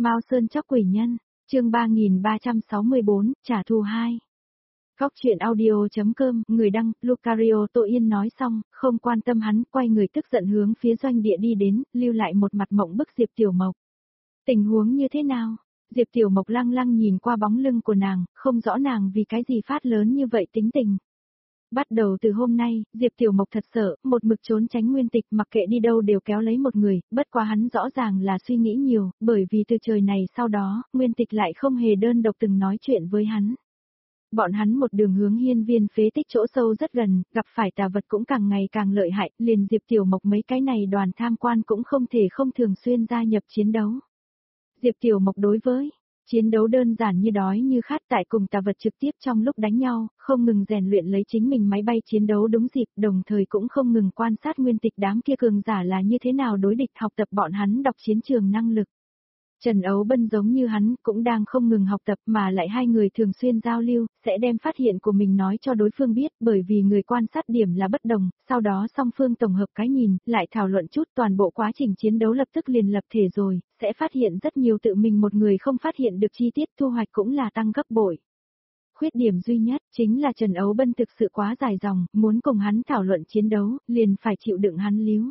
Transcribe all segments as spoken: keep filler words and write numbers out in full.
Mao Sơn Chóc Quỷ Nhân, chương ba nghìn ba trăm sáu mươi bốn, trả thù hai. Góc truyện audio.com, người đăng, Lucario Tô Yên nói xong, không quan tâm hắn, quay người tức giận hướng phía doanh địa đi đến, lưu lại một mặt mộng bức Diệp Tiểu Mộc. Tình huống như thế nào? Diệp Tiểu Mộc lăng lăng nhìn qua bóng lưng của nàng, không rõ nàng vì cái gì phát lớn như vậy tính tình. Bắt đầu từ hôm nay, Diệp Tiểu Mộc thật sợ, một mực trốn tránh Nguyên Tịch, mặc kệ đi đâu đều kéo lấy một người, bất quá hắn rõ ràng là suy nghĩ nhiều, bởi vì từ trời này sau đó, Nguyên Tịch lại không hề đơn độc từng nói chuyện với hắn. Bọn hắn một đường hướng hiên viên phế tích chỗ sâu rất gần, gặp phải tà vật cũng càng ngày càng lợi hại, liền Diệp Tiểu Mộc mấy cái này đoàn tham quan cũng không thể không thường xuyên gia nhập chiến đấu. Diệp Tiểu Mộc đối với chiến đấu đơn giản như đói như khát tại cùng tà vật trực tiếp trong lúc đánh nhau, không ngừng rèn luyện lấy chính mình máy bay chiến đấu đúng dịp, đồng thời cũng không ngừng quan sát Nguyên Tịch đám kia cường giả là như thế nào đối địch, học tập bọn hắn đọc chiến trường năng lực. Trần Ấu Bân giống như hắn cũng đang không ngừng học tập mà lại hai người thường xuyên giao lưu, sẽ đem phát hiện của mình nói cho đối phương biết bởi vì người quan sát điểm là bất đồng, sau đó song phương tổng hợp cái nhìn, lại thảo luận chút toàn bộ quá trình chiến đấu lập tức liền lập thể rồi, sẽ phát hiện rất nhiều tự mình một người không phát hiện được chi tiết, thu hoạch cũng là tăng gấp bội. Khuyết điểm duy nhất chính là Trần Ấu Bân thực sự quá dài dòng, muốn cùng hắn thảo luận chiến đấu, liền phải chịu đựng hắn líu.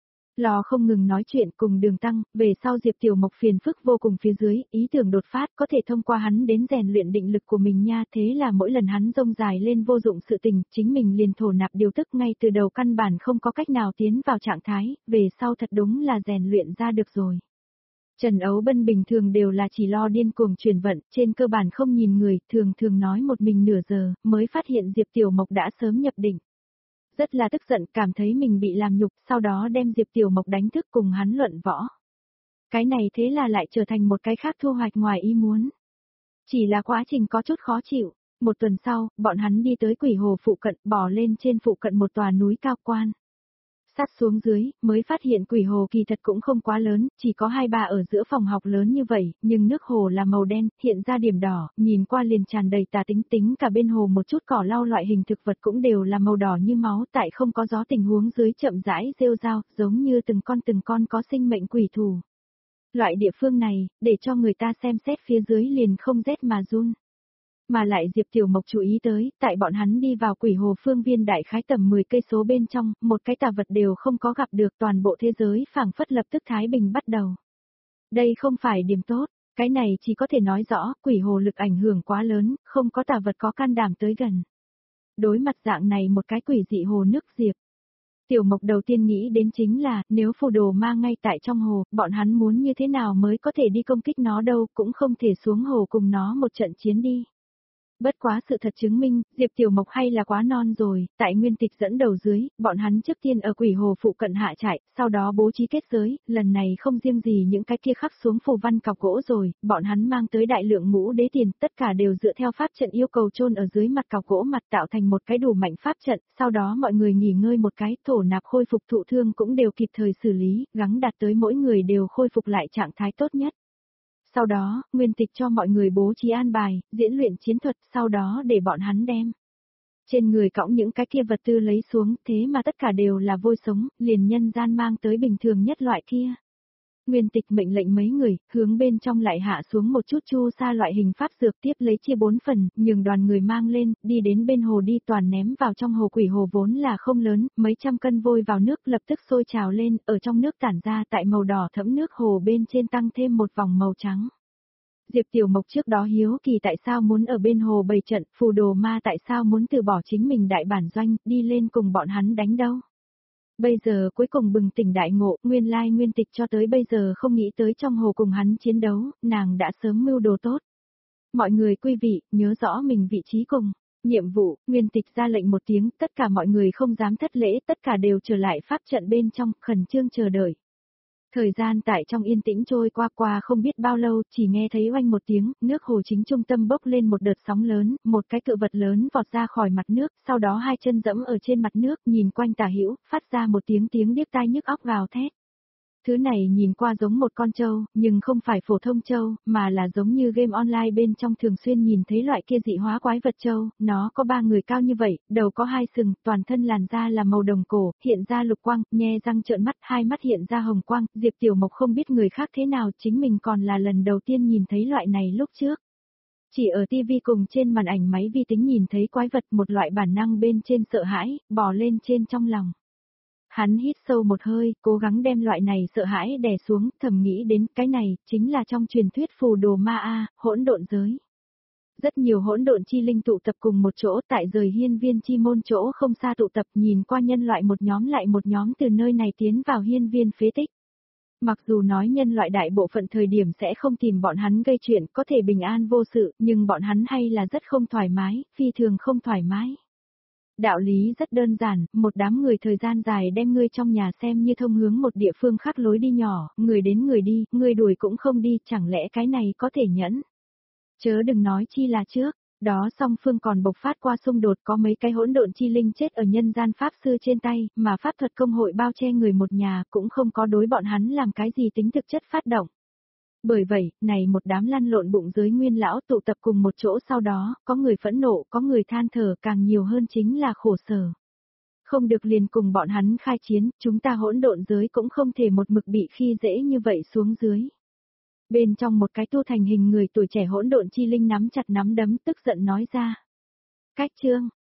Lò không ngừng nói chuyện cùng Đường Tăng, về sau Diệp Tiểu Mộc phiền phức vô cùng phía dưới, ý tưởng đột phát có thể thông qua hắn đến rèn luyện định lực của mình nha, thế là mỗi lần hắn rông dài lên vô dụng sự tình, chính mình liền thổ nạp điều tức ngay từ đầu căn bản không có cách nào tiến vào trạng thái, về sau thật đúng là rèn luyện ra được rồi. Trần Ấu Bân bình thường đều là chỉ lo điên cuồng chuyển vận, trên cơ bản không nhìn người, thường thường nói một mình nửa giờ, mới phát hiện Diệp Tiểu Mộc đã sớm nhập định. Rất là tức giận, cảm thấy mình bị làm nhục, sau đó đem Diệp Tiểu Mộc đánh thức cùng hắn luận võ. Cái này thế là lại trở thành một cái khác thu hoạch ngoài ý muốn. Chỉ là quá trình có chút khó chịu, một tuần sau, bọn hắn đi tới Quỷ Hồ phụ cận, bò lên trên phụ cận một tòa núi cao quan. Sát xuống dưới, mới phát hiện Quỷ Hồ kỳ thật cũng không quá lớn, chỉ có hai ba ở giữa phòng học lớn như vậy, nhưng nước hồ là màu đen, hiện ra điểm đỏ, nhìn qua liền tràn đầy tà tính, tính cả bên hồ một chút cỏ lau loại hình thực vật cũng đều là màu đỏ như máu, tại không có gió tình huống dưới chậm rãi rêu rao, giống như từng con từng con có sinh mệnh quỷ thù. Loại địa phương này, để cho người ta xem xét phía dưới liền không rét mà run. Mà lại Diệp Tiểu Mộc chú ý tới, tại bọn hắn đi vào Quỷ Hồ phương viên đại khái tầm mười cây số bên trong, một cái tà vật đều không có gặp được, toàn bộ thế giới phảng phất lập tức thái bình bắt đầu. Đây không phải điểm tốt, cái này chỉ có thể nói rõ, Quỷ Hồ lực ảnh hưởng quá lớn, không có tà vật có can đảm tới gần. Đối mặt dạng này một cái quỷ dị hồ nước Diệp Tiểu Mộc đầu tiên nghĩ đến chính là, nếu phù đồ ma ngay tại trong hồ, bọn hắn muốn như thế nào mới có thể đi công kích nó đâu, cũng không thể xuống hồ cùng nó một trận chiến đi. Bất quá sự thật chứng minh, Diệp Tiểu Mộc hay là quá non rồi, tại Nguyên Tịch dẫn đầu dưới, bọn hắn trước tiên ở Quỷ Hồ phụ cận hạ trại, sau đó bố trí kết giới, lần này không riêng gì những cái kia khắc xuống phù văn cọc gỗ rồi, bọn hắn mang tới đại lượng ngũ đế tiền, tất cả đều dựa theo pháp trận yêu cầu chôn ở dưới mặt cọc gỗ mặt tạo thành một cái đủ mạnh pháp trận, sau đó mọi người nghỉ ngơi một cái, thổ nạp khôi phục thụ thương cũng đều kịp thời xử lý, gắng đạt tới mỗi người đều khôi phục lại trạng thái tốt nhất. Sau đó, Nguyên Tịch cho mọi người bố trí an bài, diễn luyện chiến thuật, sau đó để bọn hắn đem trên người cõng những cái kia vật tư lấy xuống, thế mà tất cả đều là vôi sống, liền nhân gian mang tới bình thường nhất loại kia. Nguyên Tịch mệnh lệnh mấy người, hướng bên trong lại hạ xuống một chút chu sa loại hình pháp dược, tiếp lấy chia bốn phần, nhường đoàn người mang lên, đi đến bên hồ đi toàn ném vào trong hồ. Quỷ hồ vốn là không lớn, mấy trăm cân vôi vào nước lập tức sôi trào lên, ở trong nước tản ra tại màu đỏ thẫm nước hồ bên trên tăng thêm một vòng màu trắng. Diệp Tiểu Mộc trước đó hiếu kỳ tại sao muốn ở bên hồ bày trận, phù đồ ma tại sao muốn từ bỏ chính mình đại bản doanh, đi lên cùng bọn hắn đánh đâu. Bây giờ cuối cùng bừng tỉnh đại ngộ, nguyên lai Nguyên Tịch cho tới bây giờ không nghĩ tới trong hồ cùng hắn chiến đấu, nàng đã sớm mưu đồ tốt. Mọi người quý vị, nhớ rõ mình vị trí cùng. Nhiệm vụ, Nguyên Tịch ra lệnh một tiếng, tất cả mọi người không dám thất lễ, tất cả đều trở lại pháp trận bên trong, khẩn trương chờ đợi. Thời gian tại trong yên tĩnh trôi qua qua không biết bao lâu, chỉ nghe thấy oanh một tiếng, nước hồ chính trung tâm bốc lên một đợt sóng lớn, một cái cự vật lớn vọt ra khỏi mặt nước, sau đó hai chân dẫm ở trên mặt nước, nhìn quanh tả hữu, phát ra một tiếng tiếng điếc tai nhức óc gào thét. Thứ này nhìn qua giống một con trâu, nhưng không phải phổ thông trâu, mà là giống như game online bên trong thường xuyên nhìn thấy loại kia dị hóa quái vật trâu, nó có ba người cao như vậy, đầu có hai sừng, toàn thân làn da là màu đồng cổ, hiện ra lục quang, nhe răng trợn mắt, hai mắt hiện ra hồng quang, Diệp Tiểu Mộc không biết người khác thế nào, chính mình còn là lần đầu tiên nhìn thấy loại này lúc trước. Chỉ ở tivi cùng trên màn ảnh máy vi tính nhìn thấy quái vật, một loại bản năng bên trên sợ hãi, bò lên trên trong lòng. Hắn hít sâu một hơi, cố gắng đem loại này sợ hãi đè xuống, thầm nghĩ đến cái này, chính là trong truyền thuyết phù đồ ma A, hỗn độn giới. Rất nhiều hỗn độn chi linh tụ tập cùng một chỗ tại rời hiên viên chi môn chỗ không xa tụ tập, nhìn qua nhân loại một nhóm lại một nhóm từ nơi này tiến vào hiên viên phế tích. Mặc dù nói nhân loại đại bộ phận thời điểm sẽ không tìm bọn hắn gây chuyện, có thể bình an vô sự, nhưng bọn hắn hay là rất không thoải mái, phi thường không thoải mái. Đạo lý rất đơn giản, một đám người thời gian dài đem ngươi trong nhà xem như thông hướng một địa phương khác lối đi nhỏ, người đến người đi, người đuổi cũng không đi, chẳng lẽ cái này có thể nhẫn. Chớ đừng nói chi là trước, đó song phương còn bộc phát qua xung đột, có mấy cái hỗn độn chi linh chết ở nhân gian pháp sư trên tay, mà pháp thuật công hội bao che người một nhà cũng không có đối bọn hắn làm cái gì tính thực chất phát động. Bởi vậy, này một đám lăn lộn bụng dưới nguyên lão tụ tập cùng một chỗ, sau đó, có người phẫn nộ, có người than thở, càng nhiều hơn chính là khổ sở. Không được liền cùng bọn hắn khai chiến, chúng ta hỗn độn giới cũng không thể một mực bị khi dễ như vậy xuống dưới. Bên trong một cái tu thành hình người tuổi trẻ hỗn độn chi linh nắm chặt nắm đấm tức giận nói ra. Cách chương,